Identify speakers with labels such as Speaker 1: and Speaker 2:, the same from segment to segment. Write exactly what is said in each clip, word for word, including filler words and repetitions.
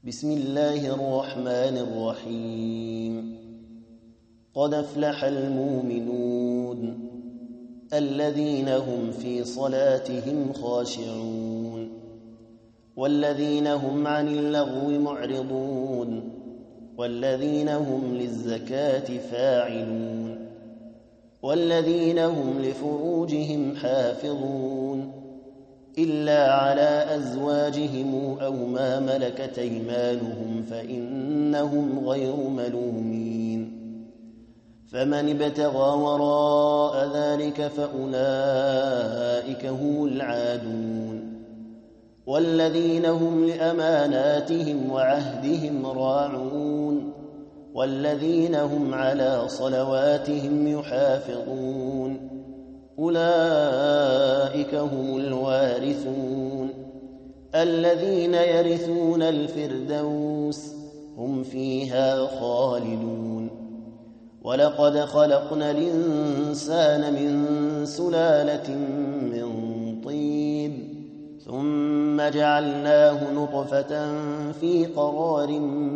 Speaker 1: بسم الله الرحمن الرحيم قد أفلح المؤمنون الذين هم في صلاتهم خاشعون والذين هم عن اللغو معرضون والذين هم للزكاة فاعلون والذين هم لفروجهم حافظون إلا على أزواجهم أو ما ملكت أيمانهم فإنهم غير ملومين فمن ابتغى وراء ذلك فأولئك هم العادون والذين هم لأماناتهم وعهدهم راعون والذين هم على صلواتهم يحافظون أولئك هم الوارثون الذين يرثون الفردوس هم فيها خالدون ولقد خلقنا الإنسان من سلالة من طين ثم جعلناه نطفة في قرار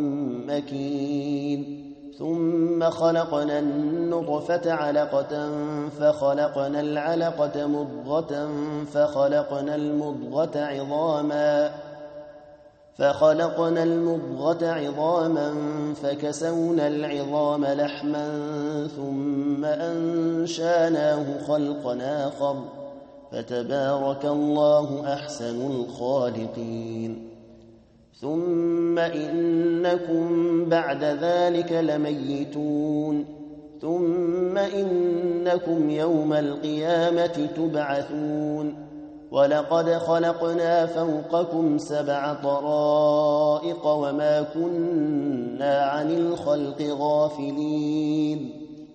Speaker 1: مكين ثم خلقنا النطفة علقة فخلقنا العلقة مضغة فخلقنا المضغة عظاما فخلقنا المضغة عظاما فكسونا العظام لحما ثم أنشاناه خلقا آخر فتبارك الله أحسن الخالقين ثم إنكم بعد ذلك لميتون ثم إنكم يوم القيامة تبعثون ولقد خلقنا فوقكم سبع طرائق وما كنا عن الخلق غافلين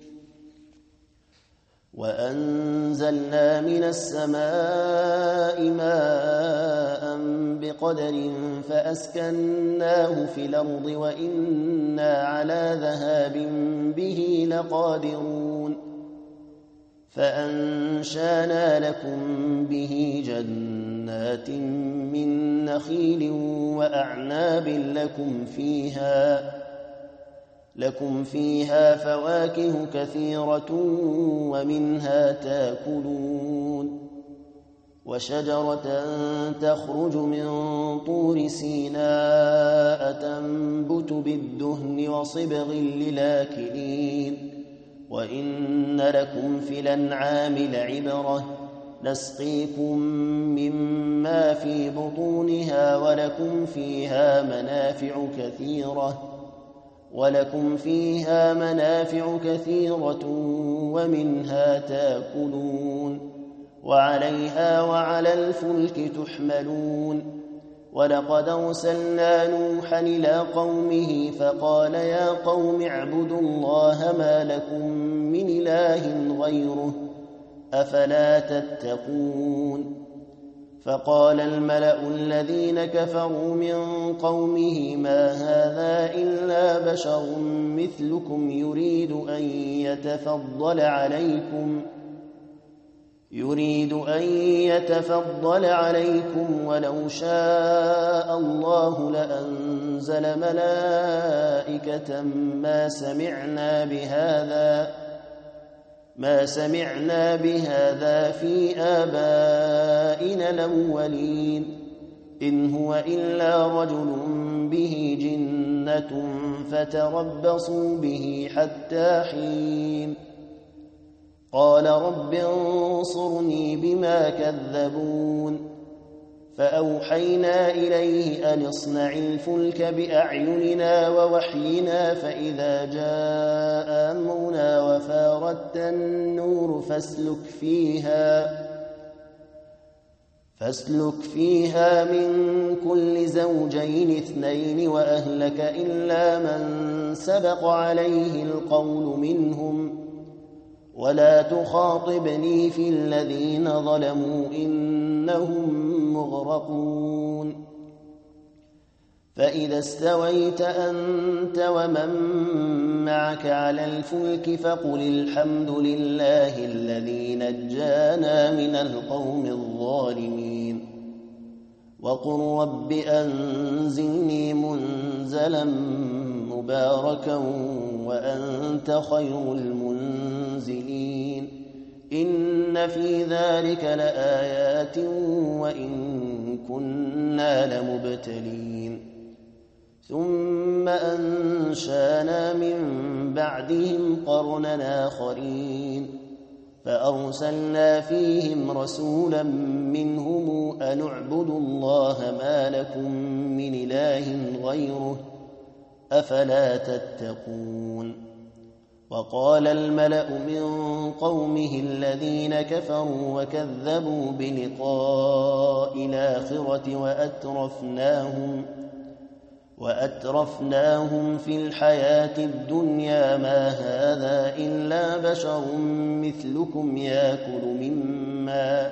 Speaker 1: وأنزلنا من السماء ماء بقدر فأسكناه في الأرض وإنا على ذهاب به لقادرون فأنشانا لكم به جنات من نخيل وأعناب لكم فيها لكم فيها فواكه كثيرة ومنها تاكلون وشجرة تخرج من طور سيناء تنبت بالدهن وصبغ للآكلين وإن لكم في الأنعام لعبرة نسقيكم مما في بطونها ولكم فيها منافع كثيرة ولكم فيها منافع كثيرة ومنها تاكلون وعليها وعلى الفلك تحملون ولقد أرسلنا نوحا إلى قومه فقال يا قوم اعبدوا الله ما لكم من إله غيره أفلا تتقون فقال الملأ الذين كفروا من قومه ما هذا إلا بشر مثلكم يريد أن يتفضل عليكم يريد أن يتفضل عليكم ولو شاء الله لأنزل ملائكة ما سمعنا بهذا ما سمعنا بهذا في آبائنا الأولين إن هو إلا رجل به جنة فتربصوا به حتى حين قال رب انصرني بما كذبون فأوحينا إليه أن اصنع الفلك بأعيننا ووحينا فإذا جاء أمرنا وفاردت النور فاسلك فيها فاسلك فيها من كل زوجين اثنين وأهلك إلا من سبق عليه القول منهم ولا تخاطبني في الذين ظلموا إنهم مغرقون فإذا استويت أنت ومن معك على الفلك فقل الحمد لله الذي نجانا من القوم الظالمين وقل رب أنزلني منزلا منزلا مباركا وأنت خير المنزلين إن في ذلك لآيات وإن كنا لمبتلين ثم أنشانا من بعدهم قرنا آخرين فأرسلنا فيهم رسولا منهم أن اعبدوا الله ما لكم من إله غيره أفلا تتقون وقال الملأ من قومه الذين كفروا وكذبوا بلقاء الآخرة وأترفناهم وأترفناهم في الحياة الدنيا ما هذا إلا بشر مثلكم يأكل مما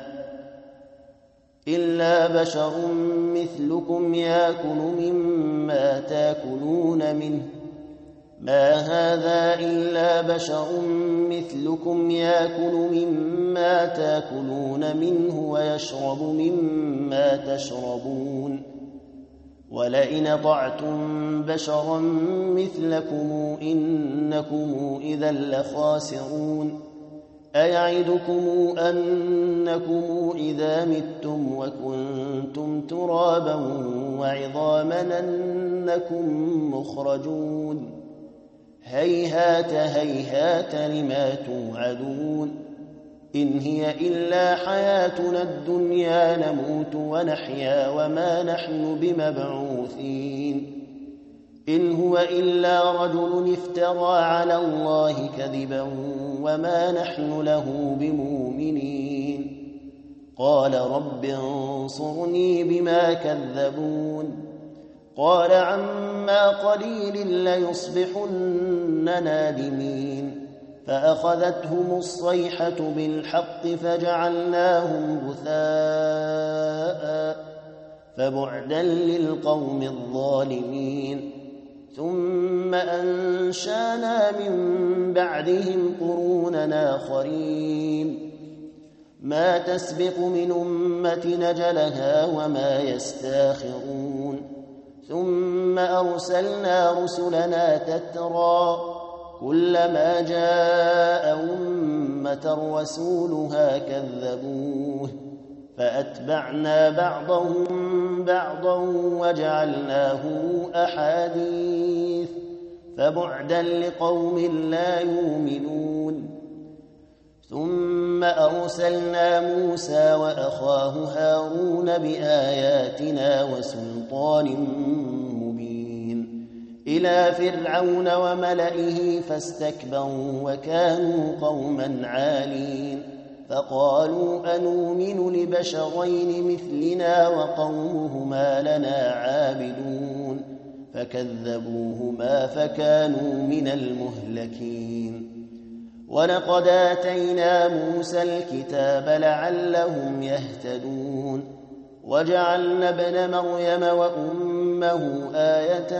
Speaker 1: إلا بشر مثلكم يأكل مما تأكلون منه ما هذا إلا بشر مثلكم يأكل مما تأكلون منه ويشرب مما تشربون ولئن طعتم بشرا مثلكم إنكم إذا لخاسرون أيعدكم أنكم إذا متم وكنتم ترابا وعظاما أنكم مخرجون هيهات هيهات لما توعدون إن هي إلا حياتنا الدنيا نموت ونحيا وما نحن بمبعوثين إن هو إلا رجل افترى على الله كذبا وما نحن له بمؤمنين قال رب انصرني بما كذبون قال عما قليل ليصبحن نادمين فأخذتهم الصيحة بالحق فجعلناهم غثاء فبعدا للقوم الظالمين ثم أنشانا من بعدهم قرونا آخرين ما تسبق من أمة نجلها وما يستاخرون ثم أرسلنا رسلنا تترى كلما جاء أمة رسولها كذبوه فأتبعنا بعضهم بعضا وجعلناه أحاديث فبعدا لقوم لا يؤمنون ثم أرسلنا موسى وأخاه هارون بآياتنا وسلطان مبين إلى فرعون وملئه فاستكبروا وكانوا قوما عالين فقالوا أنؤمن لبشرين مثلنا وقومهما لنا عابدون فكذبوهما فكانوا من المهلكين ولقد آتينا موسى الكتاب لعلهم يهتدون وجعلنا ابن مريم وأمه آية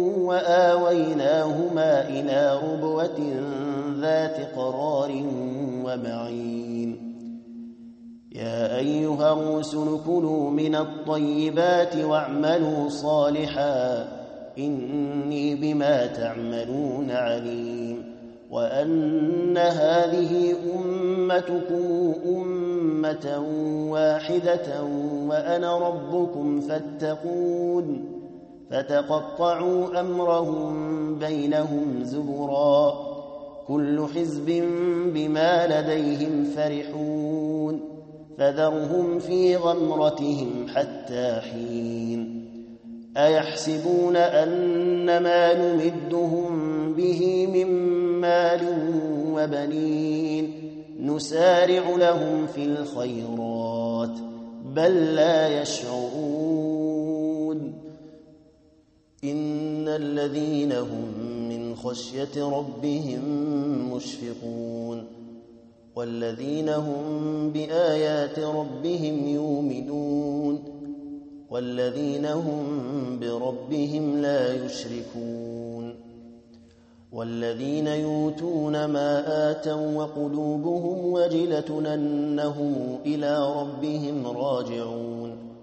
Speaker 1: وآويناهما إلى ربوة ذات قرار ومعين يا أيها الرسل كلوا من الطيبات واعملوا صالحا إني بما تعملون عليم وأن هذه أمتكم أمة واحدة وأنا ربكم فاتقون فتقطعوا أمرهم بينهم زبرا كل حزب بما لديهم فرحون فذرهم في غمرتهم حتى حين أيحسبون أن ما نمدهم به من مال وبنين نسارع لهم في الخيرات بل لا يشعرون إن الذين هم من خشية ربهم مشفقون والذين هم بآيات ربهم يؤمنون والذين هم بربهم لا يشركون والذين يؤتون ما آتوا وقلوبهم وجلة أنهم إلى ربهم راجعون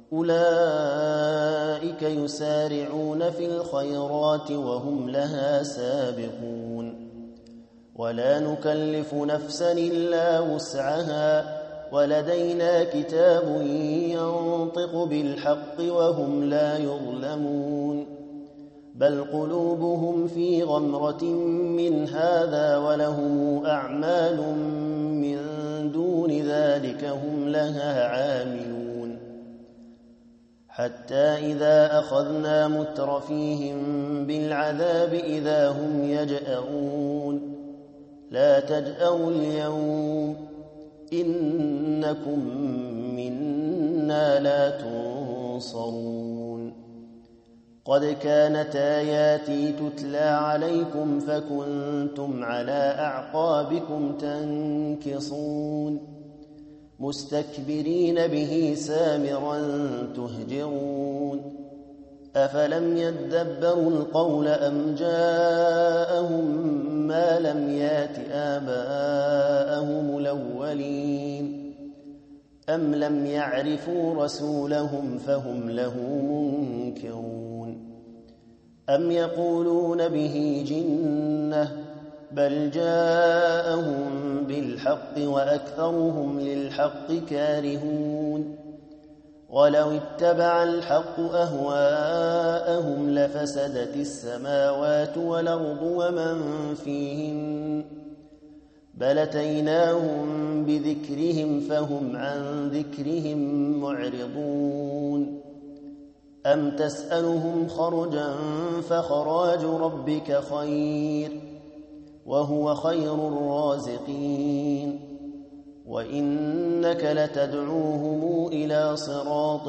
Speaker 1: أولئك يسارعون في الخيرات وهم لها سابقون ولا نكلف نفسا إلا وسعها ولدينا كتاب ينطق بالحق وهم لا يظلمون بل قلوبهم في غمرة من هذا ولهم أعمال من دون ذلك هم لها عاملون حتى إذا أخذنا مترفيهم بالعذاب إذا هم يجأرون لا تجأروا اليوم إنكم منا لا تنصرون قد كانت آياتي تتلى عليكم فكنتم على أعقابكم تنكصون مستكبرين به سامرا تهجرون أفلم يدبروا القول أم جاءهم ما لم يات آباءهم الأولين أم لم يعرفوا رسولهم فهم له منكرون أم يقولون به جنة بل جاءهم بالحق وأكثرهم للحق كارهون ولو اتبع الحق أهواءهم لفسدت السماوات والأرض ومن فيهن بل أتيناهم بذكرهم فهم عن ذكرهم معرضون أم تسألهم خرجا فخراج ربك خير وهو خير الرازقين وإنك لتدعوهم إلى صراط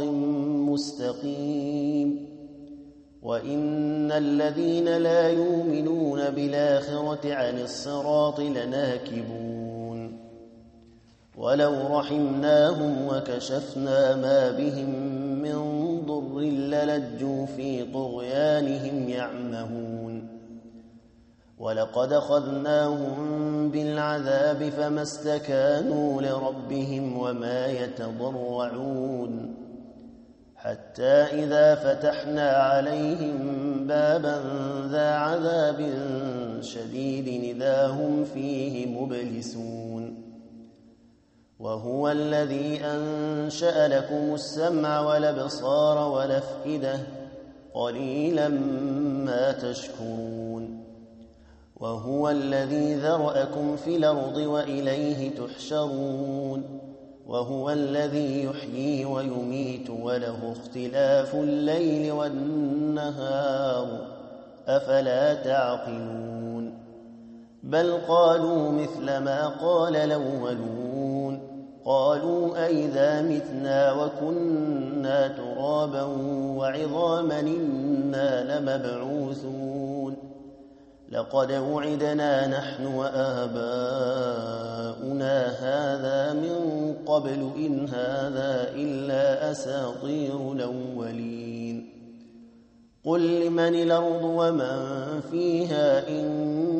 Speaker 1: مستقيم وإن الذين لا يؤمنون بالآخرة عن الصراط لناكبون ولو رحمناهم وكشفنا ما بهم من ضر للجوا في طغيانهم يعمهون ولقد أخذناهم بالعذاب فما استكانوا لربهم وما يتضرعون حتى إذا فتحنا عليهم بابا ذا عذاب شديد إذا هم فيه مبلسون وهو الذي أنشأ لكم السمع والأبصار والأفئدة قليلا ما تشكرون وهو الذي ذرأكم في الأرض وإليه تحشرون وهو الذي يحيي ويميت وله اختلاف الليل والنهار أفلا تعقلون بل قالوا مثل ما قال الأولون قالوا أئذا متنا وكنا ترابا وعظاما إنا لمبعوثون لقد وعدنا نحن وآباؤنا هذا من قبل إن هذا إلا أساطير الأولين قل لمن الأرض ومن فيها إن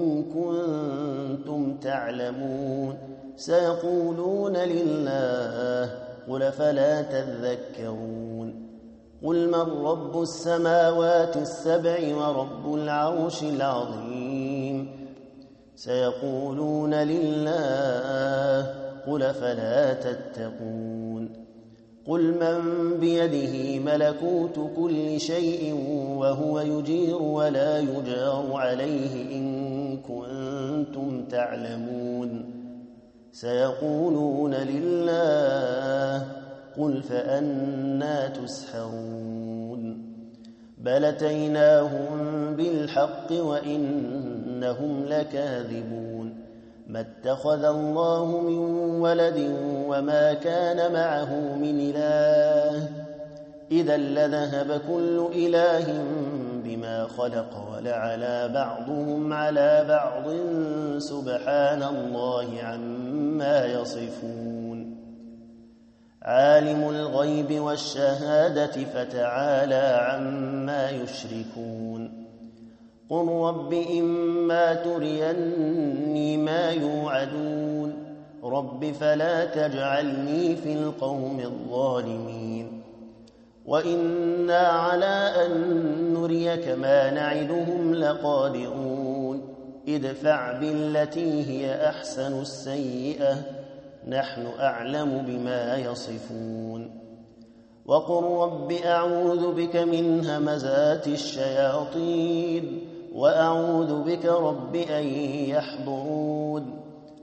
Speaker 1: كنتم تعلمون سيقولون لله قل فلا تذكرون قل من رب السماوات السبع ورب العرش العظيم سيقولون لله قل فلا تتقون قل من بيده ملكوت كل شيء وهو يجير ولا يجار عليه إن كنتم تعلمون سيقولون لله قل فأنى تسحرون بل أتيناهم بالحق وإنهم لكاذبون ما اتخذ الله من ولد وما كان معه من إله إذا لذهب كل إله بما خلق ولعلى بعضهم على بعض سبحان الله عما يصفون عالم الغيب والشهادة فتعالى عما يشركون قل رب إما تريني ما يوعدون رب فلا تجعلني في القوم الظالمين وإنا على أن نريك ما نعدهم لقادرون ادفع بالتي هي أحسن السيئة نحن أعلم بما يصفون وقل رب أعوذ بك من همزات الشياطين وأعوذ بك رب أن يحضرون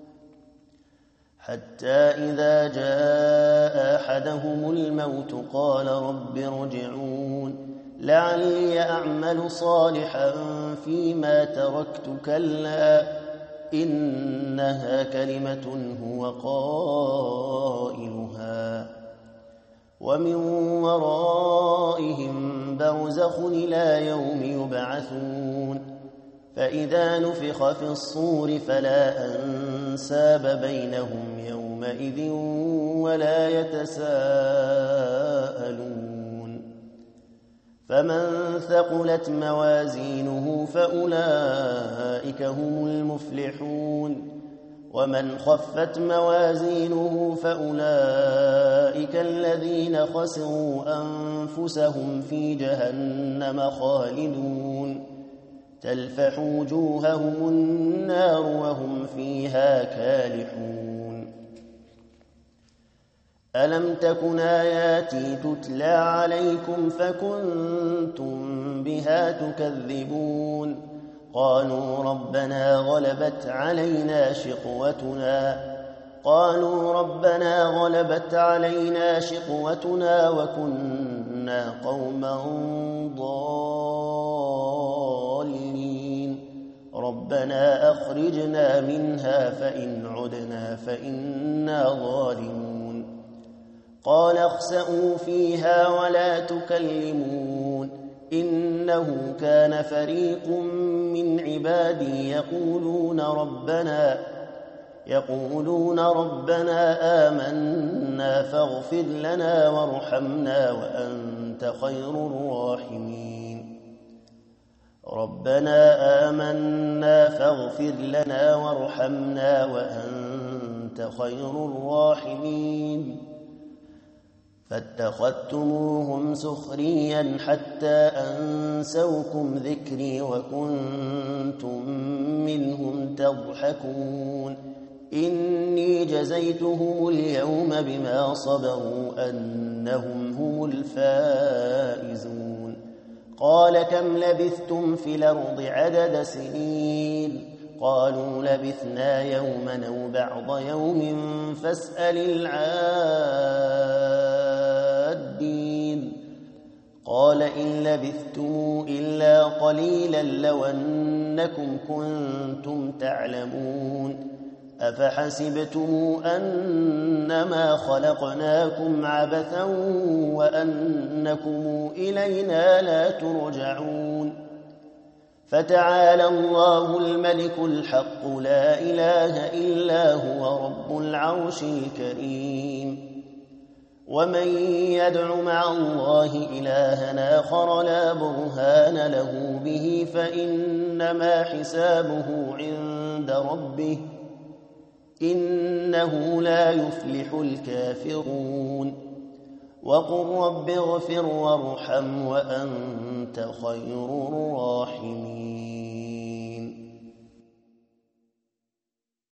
Speaker 1: حتى إذا جاء أحدهم الموت قال رب ارجعون لعلي أعمل صالحا فيما تركت كلا إنها كلمة هو قائلها ومن ورائهم برزخ إلى يوم يبعثون فإذا نفخ في الصور فلا أنساب بينهم يومئذ ولا يتساءلون فمن ثقلت موازينه فأولئك هم المفلحون ومن خفت موازينه فأولئك الذين خسروا أنفسهم في جهنم خالدون تلفح وجوههم النار وهم فيها كالحون ألم تكن آياتي تتلى عليكم فكنتم بها تكذبون قالوا ربنا غلبت علينا شقوتنا قالوا ربنا غلبت علينا شقوتنا وكنا قوما ضالين ربنا أخرجنا منها فإن عدنا فإنا ظالمون قال اخسئوا فيها ولا تكلمون إنه كان فريق من عبادي يقولون ربنا يقولون ربنا آمنا فاغفر لنا وارحمنا وأنت خير الراحمين ربنا آمنا فاغفر لنا وارحمنا وأنت خير الراحمين فاتخذتموهم سخريا حتى أنسوكم ذكري وكنتم منهم تضحكون إني جزيتهم اليوم بما صبروا أنهم هم الفائزون قال كم لبثتم في الأرض عدد سنين قالوا لبثنا يوما أو بعض يوم فاسأل العادين قال إن لبثتم إلا قليلا لو أنكم كنتم تعلمون أفحسبتم أنما خلقناكم عبثا وأنكم إلينا لا ترجعون فتعالى الله الملك الحق لا إله إلا هو رب العرش الكريم ومن يدع مع الله إلها آخر لا برهان له به فإنما حسابه عند ربه إنه لا يفلح الكافرون وقل رب اغفر وارحم وأنت خير الراحمين